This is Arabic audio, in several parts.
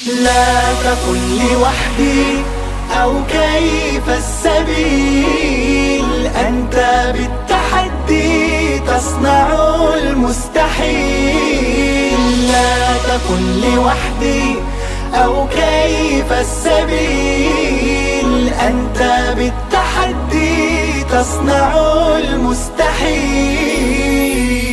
لا تكن لوحدي أو كيف السبيل، أنت بالتحدي تصنع المستحيل. لا تكن لوحدي أو كيف السبيل، أنت بالتحدي تصنع المستحيل.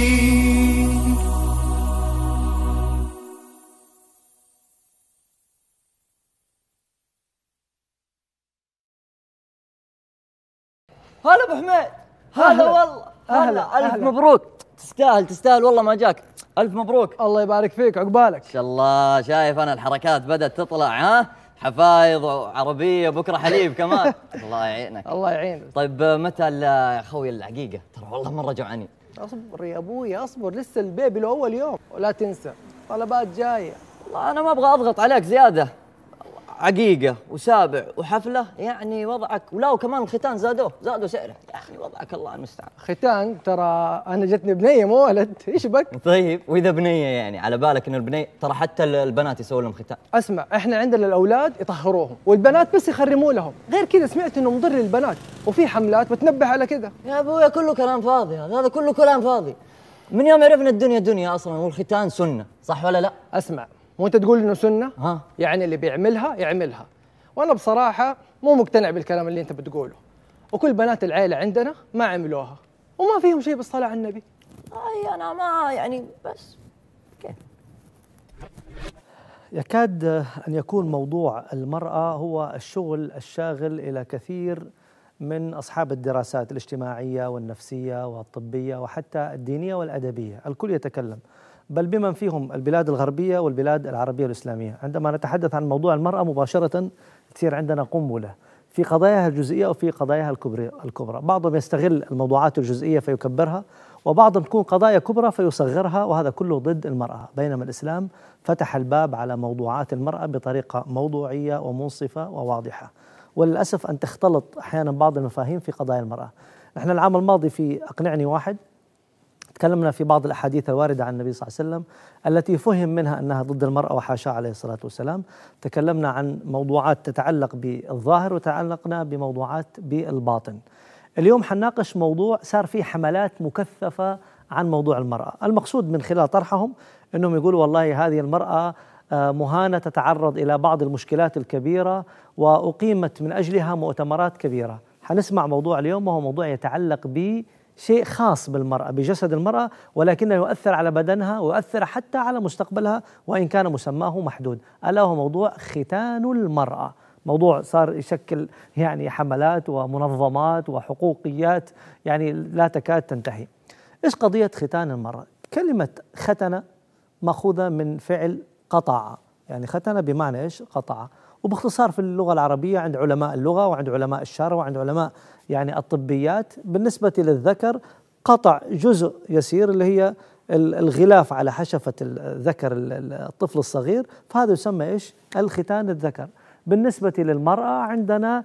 هلا ابو حميد. هلا والله. أهلا. الف مبروك. تستاهل والله ما جاك. الف مبروك. الله يبارك فيك، عقبالك. ان شاء الله. شايف انا الحركات بدأت تطلع، ها؟ حفايض وعربية، بكره حليب كمان. الله يعينك. الله يعينك. طيب متى يا اخوي الحقيقة؟ ترى والله مرة جوعانين. اصبر يا ابوي اصبر، لسه البيبي له اول يوم، ولا تنسى طلبات جاية. والله انا ما ابغى اضغط عليك زيادة. عقيقة وسابع وحفلة، يعني وضعك، ولا وكمان الختان زادوا سعره، يا اخي وضعك الله المستعان. ختان؟ ترى انا جتني بنية مو ولد، ايش بك؟ طيب واذا بنية يعني على بالك انه البنية، ترى حتى البنات يسوون لهم ختان. اسمع، احنا عندنا الاولاد يطهروهم والبنات بس يخرموا لهم، غير كذا سمعت انه مضر للبنات وفي حملات بتنبه على كذا. يا ابويا كله كلام فاضي، هذا كله كلام فاضي. من يوم عرفنا الدنيا دنيا اصلا، والختان سنة، صح ولا لا؟ اسمع، مو انت تقول انه سنة؟ ها؟ يعني اللي بيعملها يعملها، وانا بصراحة مو مقتنع بالكلام اللي انت بتقوله. وكل بنات العيلة عندنا ما عملوها وما فيهم شيء بالصلاة على النبي. اي انا ما يعني بس كيف. يكاد أن يكون موضوع المرأة هو الشغل الشاغل إلى كثير من أصحاب الدراسات الاجتماعية والنفسية والطبية وحتى الدينية والأدبية. الكل يتكلم، بل بمن فيهم البلاد الغربية والبلاد العربية الإسلامية. عندما نتحدث عن موضوع المرأة مباشرة تصير عندنا قنبلة في قضاياها الجزئية وفي قضاياها الكبرى. بعضهم يستغل الموضوعات الجزئية فيكبرها، وبعضهم تكون قضايا كبرى فيصغرها، وهذا كله ضد المرأة. بينما الإسلام فتح الباب على موضوعات المرأة بطريقة موضوعية ومنصفة وواضحة. وللأسف أن تختلط أحيانا بعض المفاهيم في قضايا المرأة. نحن العام الماضي في أقنعني واحد تكلمنا في بعض الأحاديث الواردة عن النبي صلى الله عليه وسلم التي فهم منها أنها ضد المرأة وحاشا عليه الصلاة والسلام. تكلمنا عن موضوعات تتعلق بالظاهر وتعلقنا بموضوعات بالباطن. اليوم حنناقش موضوع صار فيه حملات مكثفة عن موضوع المرأة. المقصود من خلال طرحهم أنهم يقولوا والله هذه المرأة مهانة، تتعرض إلى بعض المشكلات الكبيرة وأقيمت من أجلها مؤتمرات كبيرة. حنسمع موضوع اليوم وهو موضوع يتعلق بشيء خاص بالمرأة، بجسد المرأة، ولكنه يؤثر على بدنها ويؤثر حتى على مستقبلها وإن كان مسماه محدود، ألا هو موضوع ختان المرأة. موضوع صار يشكل يعني حملات ومنظمات وحقوقيات يعني لا تكاد تنتهي. إيش قضية ختان المرأة؟ كلمة ختن مأخوذة من فعل قطع، يعني ختن بمعنى إيش؟ قطع. وباختصار في اللغة العربية عند علماء اللغة وعند علماء الشرع وعند علماء يعني الطبيات، بالنسبة للذكر قطع جزء يسير اللي هي الغلاف على حشفة الذكر الطفل الصغير، فهذا يسمى إيش؟ الختان الذكر. بالنسبة للمرأة عندنا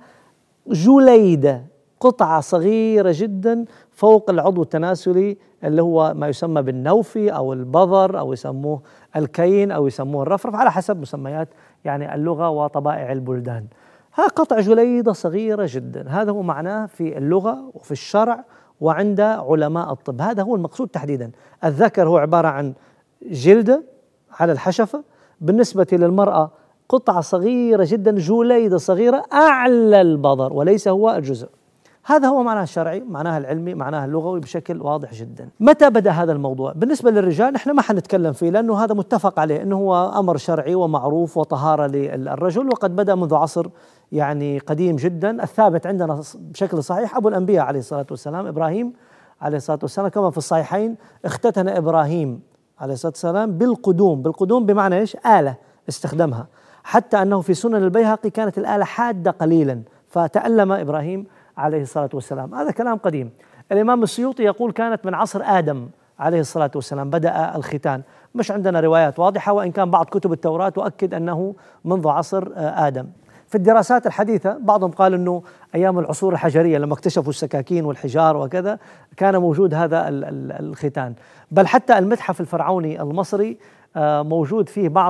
جليدة، قطعة صغيرة جدا فوق العضو التناسلي اللي هو ما يسمى بالنوفي أو البظر أو يسموه الكين أو يسموه الرفرف على حسب مسميات يعني اللغة وطبائع البلدان. ها قطع جليدة صغيرة جدا، هذا هو معناه في اللغة وفي الشرع وعند علماء الطب. هذا هو المقصود تحديدا. الذكر هو عبارة عن جلدة على الحشفة، بالنسبة للمرأة قطعة صغيرة جدا جليدة صغيرة أعلى البظر وليس هو الجزء. هذا هو معناه الشرعي، معناه العلمي، معناه اللغوي بشكل واضح جدا. متى بدأ هذا الموضوع؟ بالنسبة للرجال نحن ما حنتكلم فيه لأنه هذا متفق عليه أنه هو أمر شرعي ومعروف وطهارة للرجل، وقد بدأ منذ عصر يعني قديم جدا. الثابت عندنا بشكل صحيح أبو الأنبياء عليه الصلاة والسلام إبراهيم عليه الصلاة والسلام، كما في الصحيحين اختتن إبراهيم عليه الصلاة والسلام بالقدوم بمعنى إيش؟ آلة استخدمها، حتى أنه في سنن البيهقي كانت الآلة حادة قليلا فتألم إبراهيم عليه الصلاة والسلام. هذا كلام قديم. الإمام السيوطي يقول كانت من عصر آدم عليه الصلاة والسلام بدأ الختان. مش عندنا روايات واضحة، وإن كان بعض كتب التوراة تؤكد أنه منذ عصر آدم. في الدراسات الحديثة بعضهم قال أنه أيام العصور الحجرية لما اكتشفوا السكاكين والحجار وكذا كان موجود هذا الختان. بل حتى المتحف الفرعوني المصري موجود فيه بعض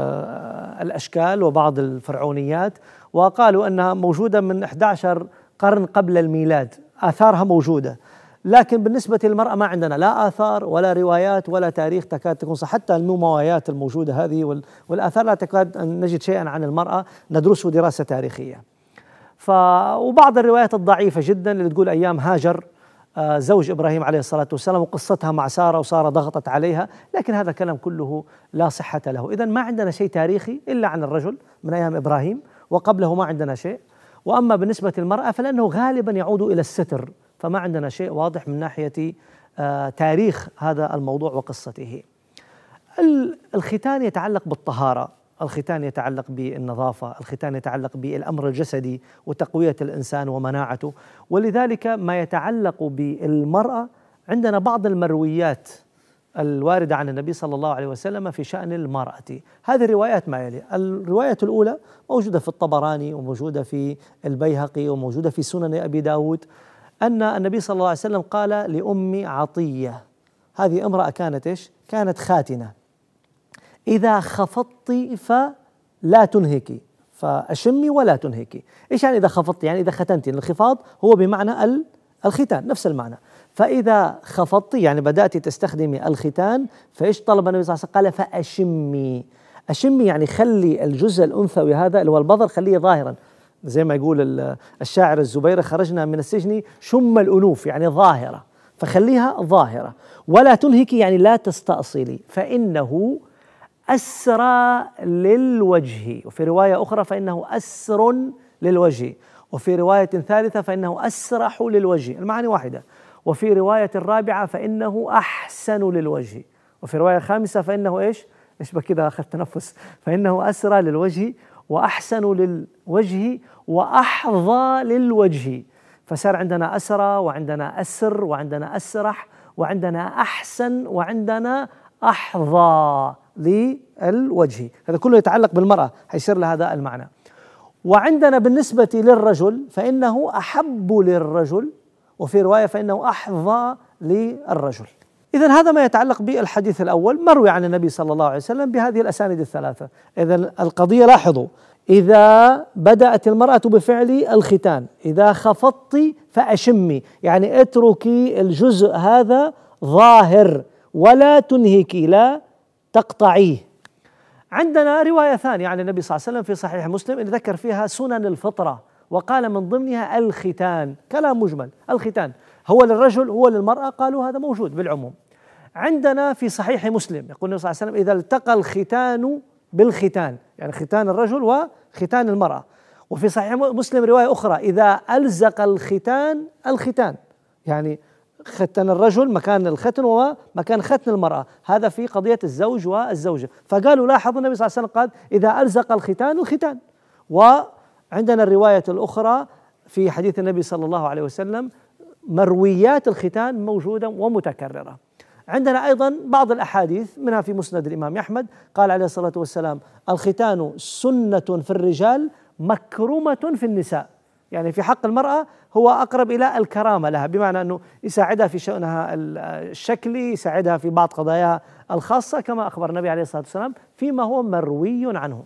الأشكال وبعض الفرعونيات، وقالوا أنها موجودة من 11 قرن قبل الميلاد، آثارها موجودة. لكن بالنسبة للمرأة ما عندنا لا آثار ولا روايات ولا تاريخ تكاد تكون صح. حتى المومياوات الموجودة هذه والآثار لا تكاد أن نجد شيئا عن المرأة ندرسه دراسة تاريخية. وبعض الروايات الضعيفة جدا اللي تقول أيام هاجر زوج إبراهيم عليه الصلاة والسلام وقصتها مع سارة وسارة ضغطت عليها، لكن هذا الكلام كله لا صحة له. إذن ما عندنا شيء تاريخي إلا عن الرجل من أيام إبراهيم، وقبله ما عندنا شيء. وأما بالنسبة للمرأة فلأنه غالبا يعود إلى الستر، فما عندنا شيء واضح من ناحية تاريخ هذا الموضوع وقصته. الختان يتعلق بالطهارة، الختان يتعلق بالنظافة، الختان يتعلق بالأمر الجسدي وتقوية الإنسان ومناعته. ولذلك ما يتعلق بالمرأة عندنا بعض المرويات الواردة عن النبي صلى الله عليه وسلم في شأن المرأة. هذه الروايات ما يلي: الرواية الأولى موجودة في الطبراني وموجودة في البيهقي وموجودة في سنن أبي داود، أن النبي صلى الله عليه وسلم قال لأم عطية، هذه امرأة كانت إيش؟ كانت خاتنة: إذا خفضت فلا تنهكي، فأشمي ولا تنهكي. إيش يعني إذا خفضت؟ يعني إذا ختنتي. الانخفاض هو بمعنى الختان، نفس المعنى. فإذا خفضت يعني بدأت تستخدمي الختان، فإيش طلب النبي صلى الله عليه وسلم؟ قال فأشمي. أشمي يعني خلي الجزء الأنثوي هذا اللي هو البظر خليه ظاهرا، زي ما يقول الشاعر الزبيري: خرجنا من السجن شم الأنوف، يعني ظاهرة، فخليها ظاهرة. ولا تنهكي يعني لا تستأصلي، فإنه أسرى للوجه. وفي رواية أخرى فإنه أسر للوجه، وفي رواية ثالثة فإنه أسرح للوجه، المعاني واحدة. وفي رواية الرابعة فإنه أحسن للوجه، وفي رواية خامسة فإنه إيش بكذا أخذت تنفس، فإنه أسرى للوجه وأحسن للوجه وأحظى للوجه. فصار عندنا أسرى وعندنا أسر وعندنا أسرح وعندنا أحسن وعندنا أحظى للوجه. هذا كله يتعلق بالمرأة، حيصير لها هذا المعنى. وعندنا بالنسبة للرجل فإنه أحب للرجل، وفي رواية فإنه أحظى للرجل. إذن هذا ما يتعلق بالحديث الأول مروي عن النبي صلى الله عليه وسلم بهذه الأسانيد الثلاثة. إذن القضية لاحظوا: إذا بدأت المرأة بفعل الختان، إذا خفضت فأشمي، يعني اتركي الجزء هذا ظاهر ولا تنهكي، لا تقطعيه. عندنا رواية ثانية عن النبي صلى الله عليه وسلم في صحيح مسلم إن ذكر فيها سنن الفطرة، وقال من ضمنها الختان، كلام مجمل. الختان هو للرجل هو للمرأة، قالوا هذا موجود بالعموم. عندنا في صحيح مسلم يقول النبي صلى الله عليه وسلم: إذا التقى الختان بالختان، يعني ختان الرجل وختان المرأة. وفي صحيح مسلم رواية أخرى: إذا ألزق الختان، يعني ختن الرجل مكان الختن ومكان ختن المرأة، هذا في قضية الزوج والزوجة. فقالوا لاحظوا النبي صلى الله عليه وسلم قال: إذا ألزق الختان. وعندنا الرواية الأخرى في حديث النبي صلى الله عليه وسلم مرويات الختان موجودة ومتكررة. عندنا أيضا بعض الأحاديث منها في مسند الإمام أحمد قال عليه الصلاة والسلام: الختان سنة في الرجال مكرمة في النساء، يعني في حق المرأة هو أقرب إلى الكرامة لها، بمعنى أنه يساعدها في شأنها الشكلي، يساعدها في بعض قضاياها الخاصة، كما أخبر النبي عليه الصلاة والسلام فيما هو مروي عنه.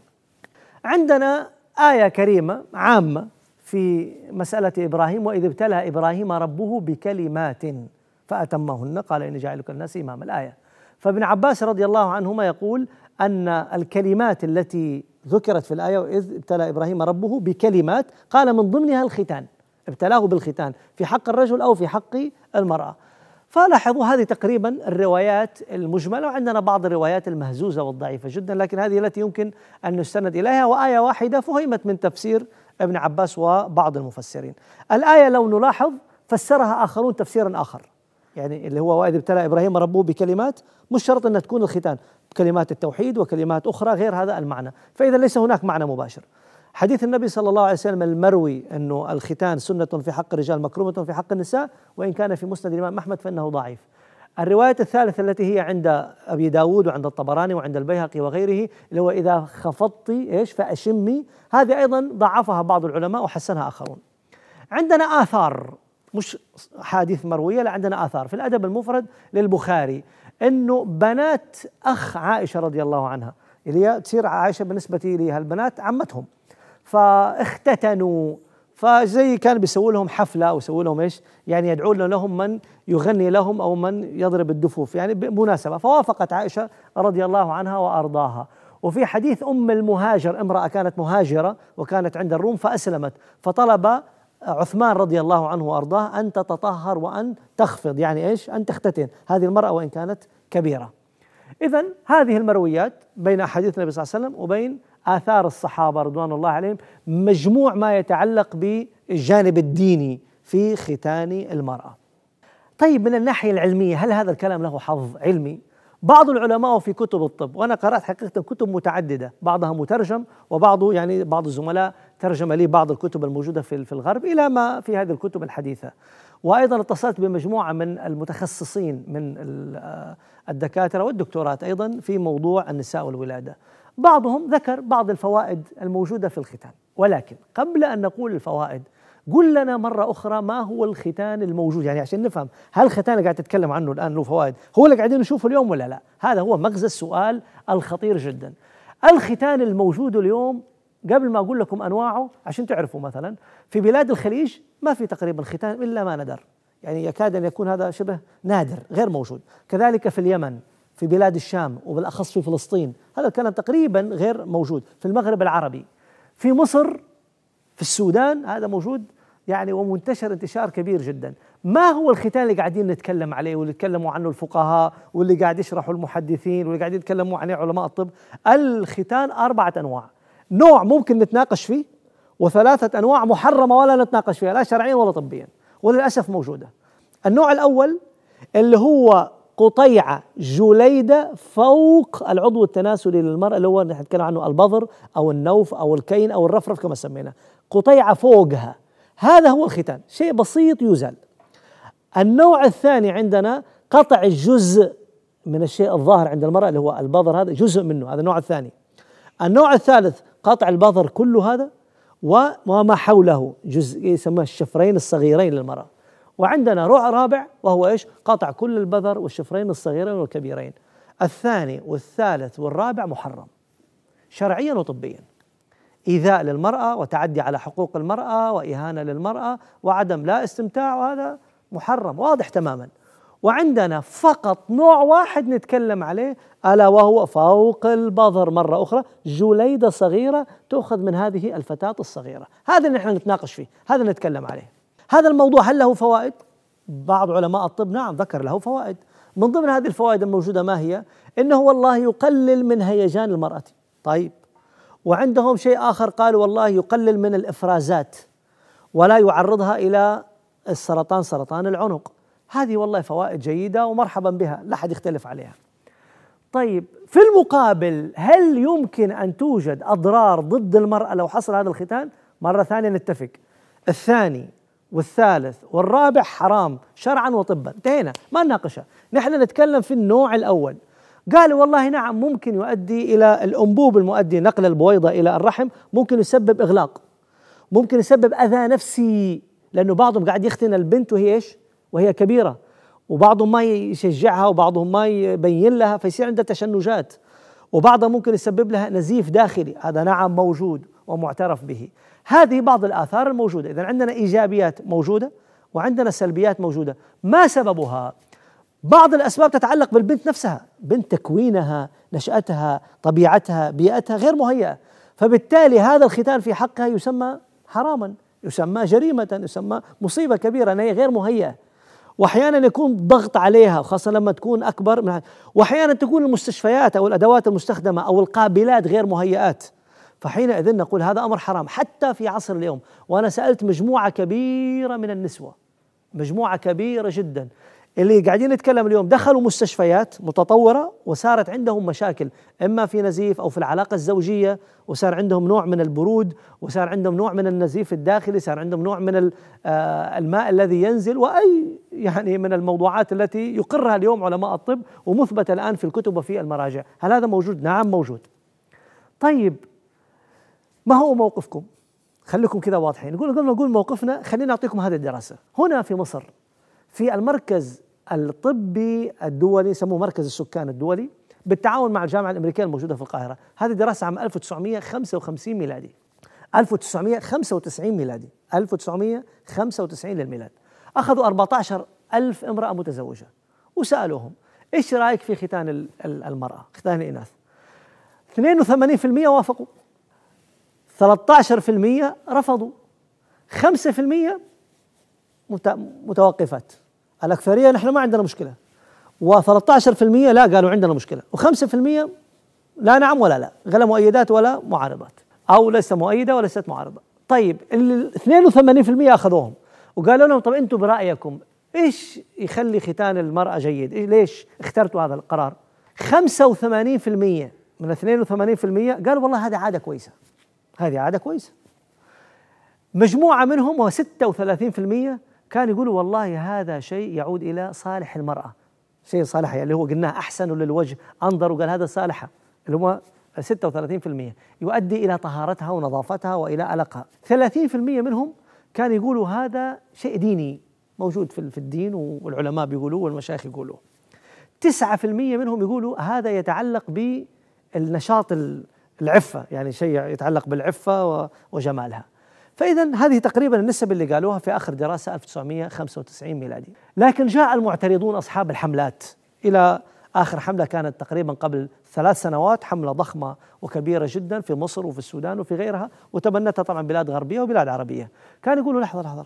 عندنا آية كريمة عامة في مسألة إبراهيم: وإذ ابتلى إبراهيم ربه بكلمات فأتمهن قال إني جاعلك للناس إماما، الآية. فابن عباس رضي الله عنهما يقول أن الكلمات التي ذكرت في الآية: وإذ ابتلى إبراهيم ربه بكلمات، قال من ضمنها الختان، ابتلاه بالختان في حق الرجل أو في حق المرأة. فلاحظوا هذه تقريبا الروايات المجملة، وعندنا بعض الروايات المهزوزة والضعيفة جدا، لكن هذه التي يمكن أن نستند إليها، وآية واحدة فهمت من تفسير ابن عباس وبعض المفسرين. الآية لو نلاحظ فسرها آخرون تفسيرا آخر، يعني اللي هو: وإذ ابتلى إبراهيم ربه بكلمات، مش شرط أن تكون الختان، بكلمات التوحيد وكلمات أخرى غير هذا المعنى، فإذا ليس هناك معنى مباشر. حديث النبي صلى الله عليه وسلم المروي أنه الختان سنة في حق الرجال مكرومة في حق النساء، وإن كان في مسند الإمام أحمد فإنه ضعيف. الرواية الثالثة التي هي عند أبي داود وعند الطبراني وعند البيهقي وغيره، اللي هو إذا خفضت فأشمي، هذه أيضا ضعفها بعض العلماء وحسنها آخرون. عندنا آثار، مش حديث مروية، لا، عندنا آثار في الأدب المفرد للبخاري أنه بنات أخ عائشة رضي الله عنها اللي هي تصير عائشة بالنسبة لها البنات عمتهم، فاختتنوا، فزي كان بيسووا لهم حفلة أو يسووا لهم إيش يعني يدعون لهم من يغني لهم أو من يضرب الدفوف يعني بمناسبة، فوافقت عائشة رضي الله عنها وأرضاها. وفي حديث أم المهاجر، امرأة كانت مهاجرة وكانت عند الروم فأسلمت، فطلب عثمان رضي الله عنه وأرضاه أن تتطهر وأن تخفض، يعني إيش أن تختتن هذه المرأة وإن كانت كبيرة. إذن هذه المرويات بين أحاديث النبي صلى الله عليه وسلم وبين آثار الصحابة رضوان الله عليهم مجموع ما يتعلق بالجانب الديني في ختان المرأة. طيب من الناحية العلمية هل هذا الكلام له حظ علمي؟ بعض العلماء في كتب الطب، وأنا قرأت حقيقة كتب متعددة بعضها مترجم وبعض يعني بعض الزملاء ترجم لي بعض الكتب الموجودة في الغرب إلى ما في هذه الكتب الحديثة، وأيضا اتصلت بمجموعة من المتخصصين من الدكاترة والدكتورات أيضا في موضوع النساء والولادة. بعضهم ذكر بعض الفوائد الموجودة في الختان، ولكن قبل أن نقول الفوائد قل لنا مرة أخرى ما هو الختان الموجود، يعني عشان نفهم هل الختان اللي قاعد تتكلم عنه الآن له فوائد هو اللي قاعدين نشوفه اليوم ولا لا؟ هذا هو مغزى السؤال الخطير جدا. الختان الموجود اليوم قبل ما أقول لكم أنواعه عشان تعرفوا، مثلا في بلاد الخليج ما في تقريبا ختان إلا ما ندر، يعني يكاد أن يكون هذا شبه نادر غير موجود. كذلك في اليمن، في بلاد الشام وبالأخص في فلسطين هذا الكلام تقريبا غير موجود. في المغرب العربي، في مصر، في السودان هذا موجود يعني ومنتشر انتشار كبير جدا. ما هو الختان اللي قاعدين نتكلم عليه واللي يتكلموا عنه الفقهاء واللي قاعد يشرحوا المحدثين واللي قاعدين يتكلموا عنه علماء الطب؟ الختان 4 أنواع، نوع ممكن نتناقش فيه، و3 أنواع محرمة ولا نتناقش فيها لا شرعيا ولا طبيا وللأسف موجودة. النوع الأول اللي هو قطيعة جليدة فوق العضو التناسلي للمرأة اللي هو نتكلم عنه البظر أو النوف أو الكين أو الرفرف كما سمينا، قطيعة فوقها، هذا هو الختان، شيء بسيط يزال. النوع الثاني عندنا قطع الجزء من الشيء الظاهر عند المرأة اللي هو البظر، هذا جزء منه، هذا النوع الثاني. النوع الثالث قطع البظر كله هذا وما حوله، جزء يسمى الشفرين الصغيرين للمرأة. وعندنا نوع رابع وهو إيش؟ قطع كل البذر والشفرين الصغيرين والكبيرين. الثاني والثالث والرابع محرم شرعيا وطبيا، إيذاء للمرأة وتعدي على حقوق المرأة وإهانة للمرأة وعدم لا استمتاع، وهذا محرم واضح تماما. وعندنا فقط نوع واحد نتكلم عليه ألا وهو فوق البظر، مرة أخرى جليدة صغيرة تأخذ من هذه الفتاة الصغيرة، هذا اللي نحن نتناقش فيه، هذا اللي نتكلم عليه. هذا الموضوع هل له فوائد؟ بعض علماء الطب نعم ذكر له فوائد. من ضمن هذه الفوائد الموجودة ما هي؟ إنه والله يقلل من هيجان المرأة. طيب، وعندهم شيء آخر قالوا والله يقلل من الإفرازات ولا يعرضها إلى السرطان، سرطان العنق. هذه والله فوائد جيدة ومرحبا بها، لا أحد يختلف عليها. طيب في المقابل هل يمكن أن توجد أضرار ضد المرأة لو حصل هذا الختان؟ مرة ثانية نتفق، الثاني والثالث والرابع حرام شرعا وطبا، انتهينا ما نناقشها، نحن نتكلم في النوع الأول. قالوا والله نعم ممكن يؤدي إلى الأنبوب المؤدي نقل البويضة إلى الرحم، ممكن يسبب إغلاق، ممكن يسبب أذى نفسي، لأنه بعضهم قاعد يختن البنت وهي إيش؟ وهي كبيرة، وبعضهم ما يشجعها وبعضهم ما يبين لها فيصير عندها تشنجات، وبعضهم ممكن يسبب لها نزيف داخلي، هذا نعم موجود ومعترف به. هذه بعض الآثار الموجودة. إذن عندنا إيجابيات موجودة وعندنا سلبيات موجودة. ما سببها؟ بعض الأسباب تتعلق بالبنت نفسها، بنت تكوينها، نشأتها، طبيعتها، بيئتها غير مهيئة، فبالتالي هذا الختان في حقها يسمى حراما، يسمى جريمة، يسمى مصيبة كبيرة أن هي غير مهيئة. وأحيانا يكون ضغط عليها وخاصة لما تكون أكبر وأحيانا تكون المستشفيات أو الأدوات المستخدمة أو القابلات غير مهيئات، فحينئذ نقول هذا أمر حرام حتى في عصر اليوم. وأنا سألت مجموعة كبيرة من النسوة، مجموعة كبيرة جدا اللي قاعدين نتكلم اليوم دخلوا مستشفيات متطورة وصارت عندهم مشاكل إما في نزيف أو في العلاقة الزوجية، وصار عندهم نوع من البرود، وصار عندهم نوع من النزيف الداخلي، صار عندهم نوع من الماء الذي ينزل، وأي يعني من الموضوعات التي يقرها اليوم علماء الطب ومثبت الآن في الكتب وفي المراجع. هل هذا موجود؟ نعم موجود. طيب ما هو موقفكم؟ خليكم كذا واضحين. نقول موقفنا، خلينا نعطيكم هذه الدراسة. هنا في مصر في المركز الطبي الدولي، يسموه مركز السكان الدولي، بالتعاون مع الجامعة الأمريكية الموجودة في القاهرة. هذه دراسة عام 1955 ميلادي، 1995 ميلادي، 1995 للميلاد. أخذوا 14,000 امرأة متزوجة وسألوهم إيش رأيك في ختان المرأة، ختان الإناث؟ 82% وافقوا، 13% رفضوا، 5% متوقفات. الأكثرية نحن ما عندنا مشكلة، و13% لا قالوا عندنا مشكلة، و5% لا نعم ولا لا، غير مؤيدات ولا معارضات، أو ليست مؤيدة وليست معارضة. طيب ال 82% أخذوهم وقالوا لهم طب أنتم برأيكم إيش يخلي ختان المرأة جيد؟ ليش اخترتوا هذا القرار؟ 85% من 82% قالوا والله هذه عادة كويسة، هذه عادة كويسة. مجموعة منهم و 36% كانوا يقولوا والله هذا شيء يعود إلى صالح المرأة، شيء صالح اللي هو قلناه أحسن للوجه، أنظر وقال هذا صالحة، اللي هو 36% يؤدي إلى طهارتها ونظافتها وإلى ألقها. 30% منهم كانوا يقولوا هذا شيء ديني موجود في الدين والعلماء بيقولوه والمشايخ يقولوه. 9% منهم يقولوا هذا يتعلق بالنشاط العفة، يعني شيء يتعلق بالعفة وجمالها. فإذا هذه تقريبا النسب اللي قالوها في آخر دراسة 1995 ميلادي. لكن جاء المعترضون أصحاب الحملات إلى آخر حملة كانت تقريبا قبل 3 سنوات، حملة ضخمة وكبيرة جدا في مصر وفي السودان وفي غيرها، وتبنتها طبعا بلاد غربية وبلاد عربية. كانوا يقولوا لحظة،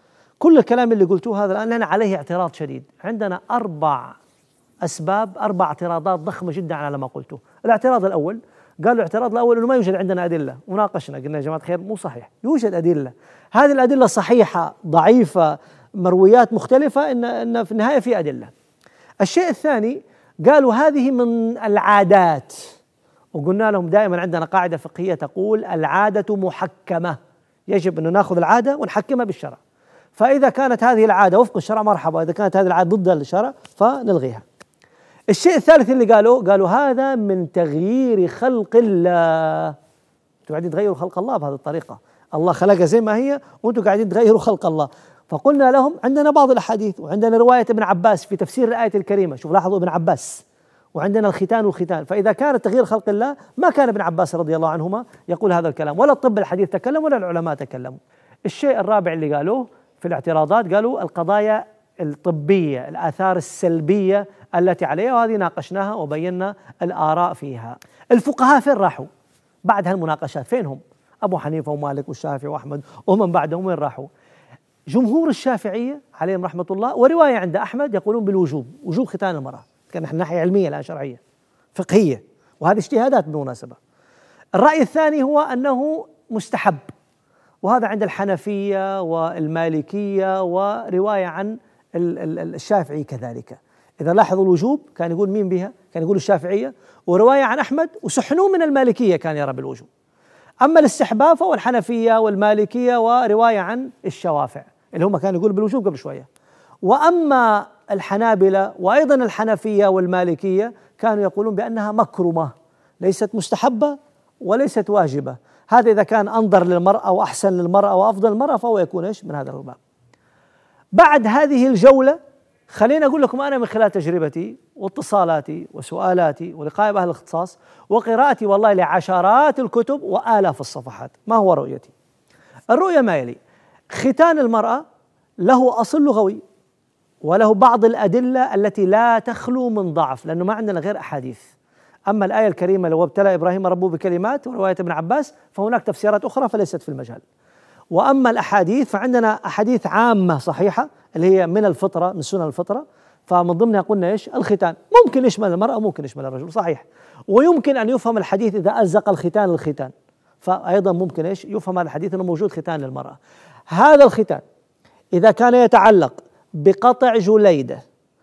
كل الكلام اللي قلتوه هذا الآن لنا عليه اعتراض شديد، عندنا 4 أسباب، 4 اعتراضات ضخمة جدا على ما قلته. الاعتراض الأول، قالوا الاعتراض الأول أنه ما يوجد عندنا أدلة، وناقشنا قلنا يا جماعة الخير مو صحيح، يوجد أدلة، هذه الأدلة صحيحة ضعيفة مرويات مختلفة، إن في النهاية في أدلة. الشيء الثاني قالوا هذه من العادات، وقلنا لهم دائما عندنا قاعدة فقهية تقول العادة محكمة، يجب أن نأخذ العادة ونحكمها بالشرع، فإذا كانت هذه العادة وفق الشرع مرحبا، إذا كانت هذه العادة ضد الشرع فنلغيها. الشيء الثالث اللي قالوا هذا من تغيير خلق الله، انتم قاعدين تغيروا خلق الله بهذه الطريقة، الله خلقها زي ما هي وانتم قاعدين تغيروا خلق الله. فقلنا لهم عندنا بعض الأحاديث، وعندنا رواية ابن عباس في تفسير الآية الكريمة، شوف لاحظوا ابن عباس، وعندنا الختان والختان، فإذا كان تغيير خلق الله ما كان ابن عباس رضي الله عنهما يقول هذا الكلام، ولا الطب الحديث تكلم ولا العلماء تكلموا. الشيء الرابع اللي قالوه في الاعتراضات، قالوا القضايا الطبية، الآثار السلبية التي عليها، وهذه ناقشناها وبينا الآراء فيها. الفقهاء فين راحوا بعد هالمناقشات؟ فينهم؟ أبو حنيفة ومالك والشافعي وأحمد ومن بعدهم وين راحوا؟ جمهور الشافعية عليهم رحمة الله، ورواية عند أحمد يقولون بالوجوب، وجوب ختان المرأة، كان نحن ناحية علمية لا شرعية فقهية، وهذه اجتهادات بالمناسبة. الرأي الثاني هو أنه مستحب، وهذا عند الحنفية والمالكية، ورواية عن الشافعي كذلك. إذا لاحظوا الوجوب كان يقول مين بها؟ كان يقول الشافعية، ورواية عن أحمد وسحنون من المالكية كان يرى بالوجوب. أما الاستحباب فهو الحنفية والمالكية، ورواية عن الشوافع اللي هم كانوا يقولوا بالوجوب قبل شوية. وأما الحنابلة وأيضا الحنفية والمالكية كانوا يقولون بأنها مكرمة، ليست مستحبة وليست واجبة. هذا إذا كان أنظر للمرأة وأحسن للمرأة وأفضل المرأة فهو يكون إيش من هذا الباب. بعد هذه الجولة خليني أقول لكم أنا من خلال تجربتي واتصالاتي وسؤالاتي ولقاء بأهل الاختصاص وقراءتي والله لعشرات الكتب وآلاف الصفحات، ما هو رؤيتي؟ الرؤية ما يلي: ختان المرأة له أصل لغوي، وله بعض الأدلة التي لا تخلو من ضعف، لأنه ما عندنا غير أحاديث. أما الآية الكريمة لو ابتلى إبراهيم ربه بكلمات ورواية ابن عباس فهناك تفسيرات أخرى فليست في المجال. وأما الأحاديث فعندنا أحاديث عامة صحيحة اللي هي من الفطرة، من سنن الفطرة، فمن ضمنها قلنا إيش؟ الختان ممكن يشمل المرأة وممكن يشمل الرجل، صحيح. ويمكن أن يفهم الحديث إذا ألزق الختان فأيضا ممكن إيش؟ يفهم هذا الحديث أنه موجود ختان للمرأة. هذا الختان إذا كان يتعلق بقطع جليدة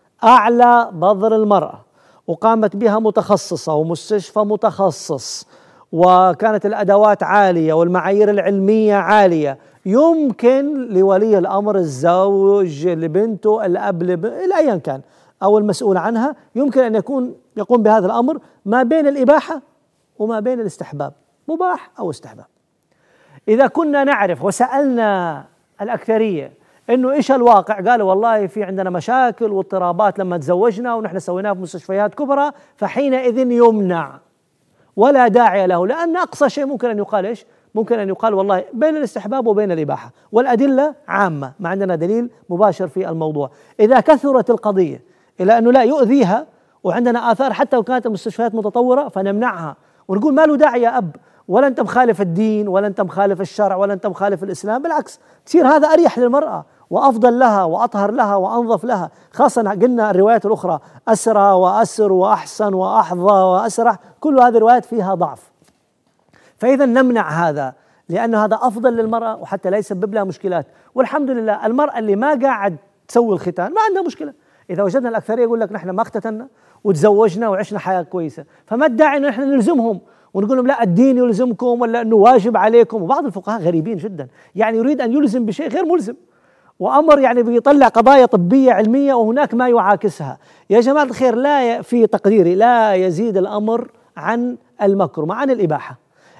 أعلى بظر المرأة وقامت بها متخصصة ومستشفى متخصص وكانت الأدوات عالية والمعايير العلمية عالية، يمكن لولي الأمر، الزوج لبنته، الأب إلى أيا كان أو المسؤول عنها، يمكن أن يقوم بهذا الأمر ما بين الإباحة وما بين الاستحباب، مباح أو استحباب. إذا كنا نعرف وسألنا الأكثرية إنه إيش الواقع؟ قالوا والله في عندنا مشاكل واضطرابات لما تزوجنا ونحن سويناه في مستشفيات كبرى، فحينئذ يمنع ولا داعي له، لأن أقصى شيء ممكن أن يقال إيش؟ ممكن أن يقال والله بين الاستحباب وبين الإباحة، والأدلة عامة، ما عندنا دليل مباشر في الموضوع. إذا كثرت القضية إلى أنه لا يؤذيها وعندنا آثار حتى لو كانت المستشفيات متطورة فنمنعها ونقول ما له داعي يا أب، ولا أنت مخالف الدين ولا أنت مخالف الشرع ولا أنت مخالف الإسلام، بالعكس تصير هذا أريح للمرأة وأفضل لها وأطهر لها وأنظف لها، خاصة قلنا الروايات الأخرى أسرى وأسر وأحسن وأحظى وأسرح، كل هذه الروايات فيها ضعف. فإذا نمنع هذا لأن هذا أفضل للمرأة وحتى لا يسبب لها مشكلات. والحمد لله المرأة اللي ما قاعد تسوي الختان ما عندها مشكلة. إذا وجدنا الأكثرية يقول لك نحن ما اختتنا وتزوجنا وعشنا حياة كويسة، فما الداعي إنه نحن نلزمهم ونقول لهم لا الدين يلزمكم ولا إنه واجب عليكم. وبعض الفقهاء غريبين جدا، يعني يريد أن يلزم بشيء غير ملزم، وأمر يعني بيطلع قضايا طبية علمية وهناك ما يعاكسها. يا جماعة الخير لا في تقديري لا يزيد الأمر عن المكرمة عن الإباحة،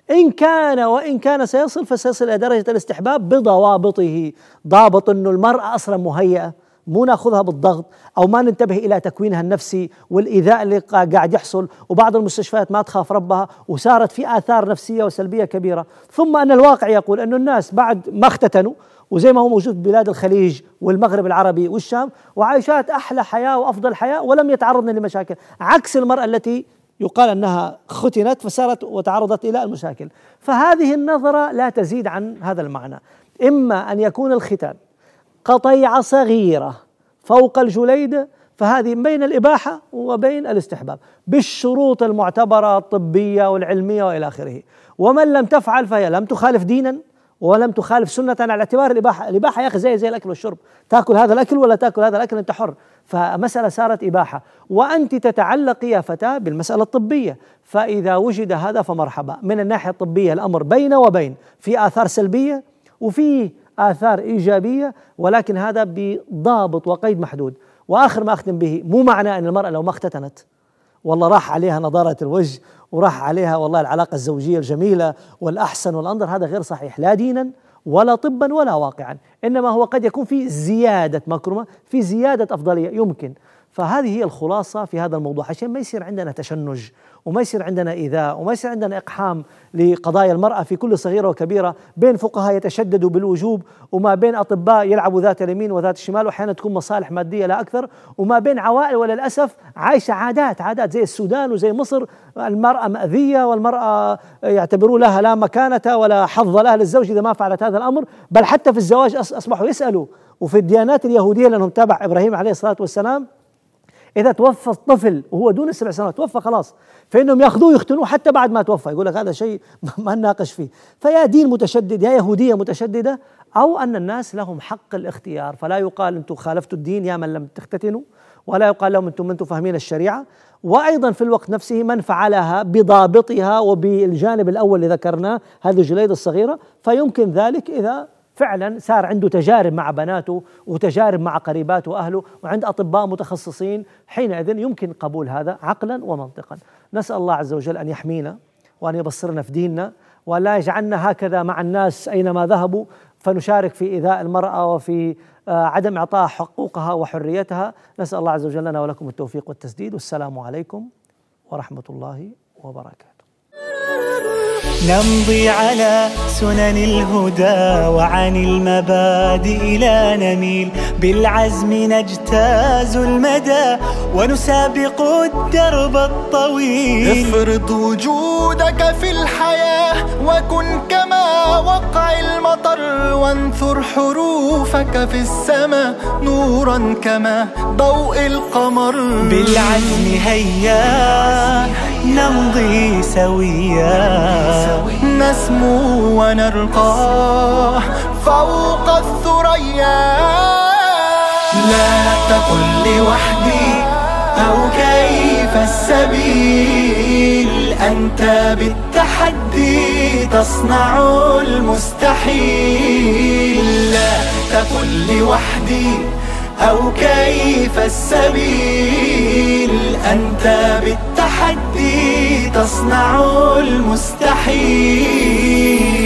وإن كان سيصل فسيصل إلى درجة الاستحباب بضوابطه. ضابط أنه المرأة أصلا مهيئة، مو ناخذها بالضغط أو ما ننتبه إلى تكوينها النفسي والإيذاء اللي قاعد يحصل، وبعض المستشفيات ما تخاف ربها وصارت في آثار نفسية وسلبية كبيرة. ثم أن الواقع يقول أنه الناس بعد ما اختتنوا وزي ما هو موجود في بلاد الخليج والمغرب العربي والشام وعايشات أحلى حياة وأفضل حياة ولم يتعرضن لمشاكل، عكس المرأة التي يقال أنها ختنت فصارت وتعرضت إلى المشاكل. فهذه النظرة لا تزيد عن هذا المعنى. إما أن يكون الختان قطيعة صغيرة فوق الجليد فهذه بين الإباحة وبين الاستحباب بالشروط المعتبرة الطبية والعلمية وإلى آخره. ومن لم تفعل فهي لم تخالف دينا ولم تخالف سنة على اعتبار الإباحة. الإباحة يا أخي زي الأكل والشرب، تأكل هذا الأكل ولا تأكل هذا الأكل أنت حر، فمسألة صارت إباحة. وأنت تتعلق يا فتاة بالمسألة الطبية، فإذا وجد هذا فمرحبا. من الناحية الطبية الأمر بين وبين، في آثار سلبية وفي آثار إيجابية، ولكن هذا بضابط وقيد محدود. وآخر ما أختم به، مو معنى أن المرأة لو ما اختتنت والله راح عليها نضارة الوجه وراح عليها والله العلاقة الزوجية الجميلة والأحسن والأنظر، هذا غير صحيح لا دينا ولا طبا ولا واقعا، إنما هو قد يكون في زيادة مكرمة، في زيادة أفضلية يمكن. فهذه هي الخلاصة في هذا الموضوع، عشان ما يصير عندنا تشنج وما يصير عندنا إيذاء وما يصير عندنا إقحام لقضايا المرأة في كل صغيرة وكبيرة، بين فقهاء يتشددوا بالوجوب وما بين أطباء يلعبوا ذات اليمين وذات الشمال وأحيانا تكون مصالح مادية لا أكثر، وما بين عوائل وللأسف عايشة عادات زي السودان وزي مصر، المرأة مأذية والمرأة يعتبروا لها لا مكانة ولا حظ لها للزوج إذا ما فعلت هذا الأمر، بل حتى في الزواج أصبحوا يسألوا. وفي الديانات اليهودية لأنهم تابع إبراهيم عليه الصلاة والسلام إذا توفى الطفل وهو دون 7 سنوات توفى خلاص، فإنهم يأخذوه يختنوه حتى بعد ما توفى، يقول لك هذا شيء ما نناقش فيه. فيا دين متشدد يا يهودية متشددة، أو أن الناس لهم حق الاختيار، فلا يقال أنتم خالفتوا الدين يا من لم تختتنوا، ولا يقال لهم أنتم فاهمين الشريعة. وأيضا في الوقت نفسه من فعلها بضابطها وبالجانب الأول اللي ذكرناه هذه الجليد الصغيرة، فيمكن ذلك إذا فعلا صار عنده تجارب مع بناته وتجارب مع قريباته وأهله وعند أطباء متخصصين، حينئذ يمكن قبول هذا عقلا ومنطقا. نسأل الله عز وجل أن يحمينا وأن يبصرنا في ديننا ولا يجعلنا هكذا مع الناس أينما ذهبوا فنشارك في إيذاء المرأة وفي عدم إعطاء حقوقها وحريتها. نسأل الله عز وجل لنا ولكم التوفيق والتسديد، والسلام عليكم ورحمة الله وبركاته. نمضي على سنن الهدى وعن المبادئ لا نميل، بالعزم نجتاز المدى ونسابق الدرب الطويل. افرض وجودك في الحياة وكن كما وقع المطر، وانثر حروفك في السماء نورا كما ضوء القمر. بالعزم هيا نمضي سويا، نسمو ونرقى فوق الثريا. لا تقل لوحدي أو كيف السبيل، أنت بالتحدي تصنع المستحيل. لا تقل لوحدي أو كيف السبيل، أنت بالتحدي تصنع المستحيل.